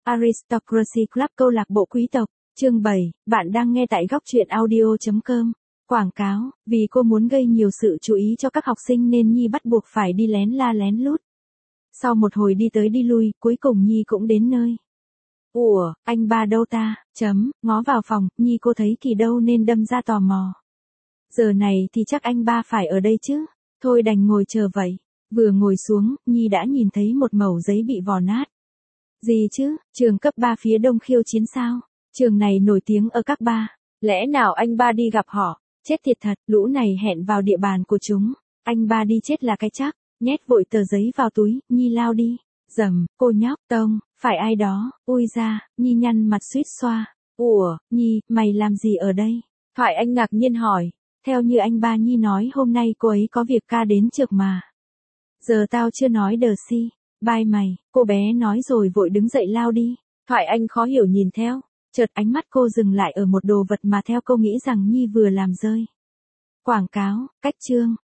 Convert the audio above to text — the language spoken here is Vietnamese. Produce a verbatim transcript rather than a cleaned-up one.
Aristocracy Club câu lạc bộ quý tộc, chương bảy, bạn đang nghe tại góc truyện audio chấm com. Quảng cáo, vì cô muốn gây nhiều sự chú ý cho các học sinh nên Nhi bắt buộc phải đi lén la lén lút. Sau một hồi đi tới đi lui, cuối cùng Nhi cũng đến nơi. Ủa, anh ba đâu ta, chấm, ngó vào phòng, Nhi cô thấy Kỳ đâu nên đâm ra tò mò. Giờ này thì chắc anh ba phải ở đây chứ, thôi đành ngồi chờ vậy. Vừa ngồi xuống, Nhi đã nhìn thấy một mẩu giấy bị vò nát. Gì chứ, trường cấp ba phía đông khiêu chiến sao? Trường này nổi tiếng ở các ba. Lẽ nào anh ba đi gặp họ? Chết thiệt thật, lũ này hẹn vào địa bàn của chúng. Anh ba đi chết là cái chắc. Nhét vội tờ giấy vào túi, Nhi lao đi. Dầm, cô nhóc, Tông, phải ai đó? Ui ra, Nhi nhăn mặt suýt xoa. Ủa, Nhi, mày làm gì ở đây? Thoại Anh ngạc nhiên hỏi. Theo như anh ba Nhi nói hôm nay cô ấy có việc ca đến trượt mà. Giờ tao chưa nói đờ si. Bye mày, cô bé nói rồi vội đứng dậy lao đi. Thoại Anh khó hiểu nhìn theo. Chợt ánh mắt cô dừng lại ở một đồ vật mà theo cô nghĩ rằng Nhi vừa làm rơi. Quảng cáo, cách chương,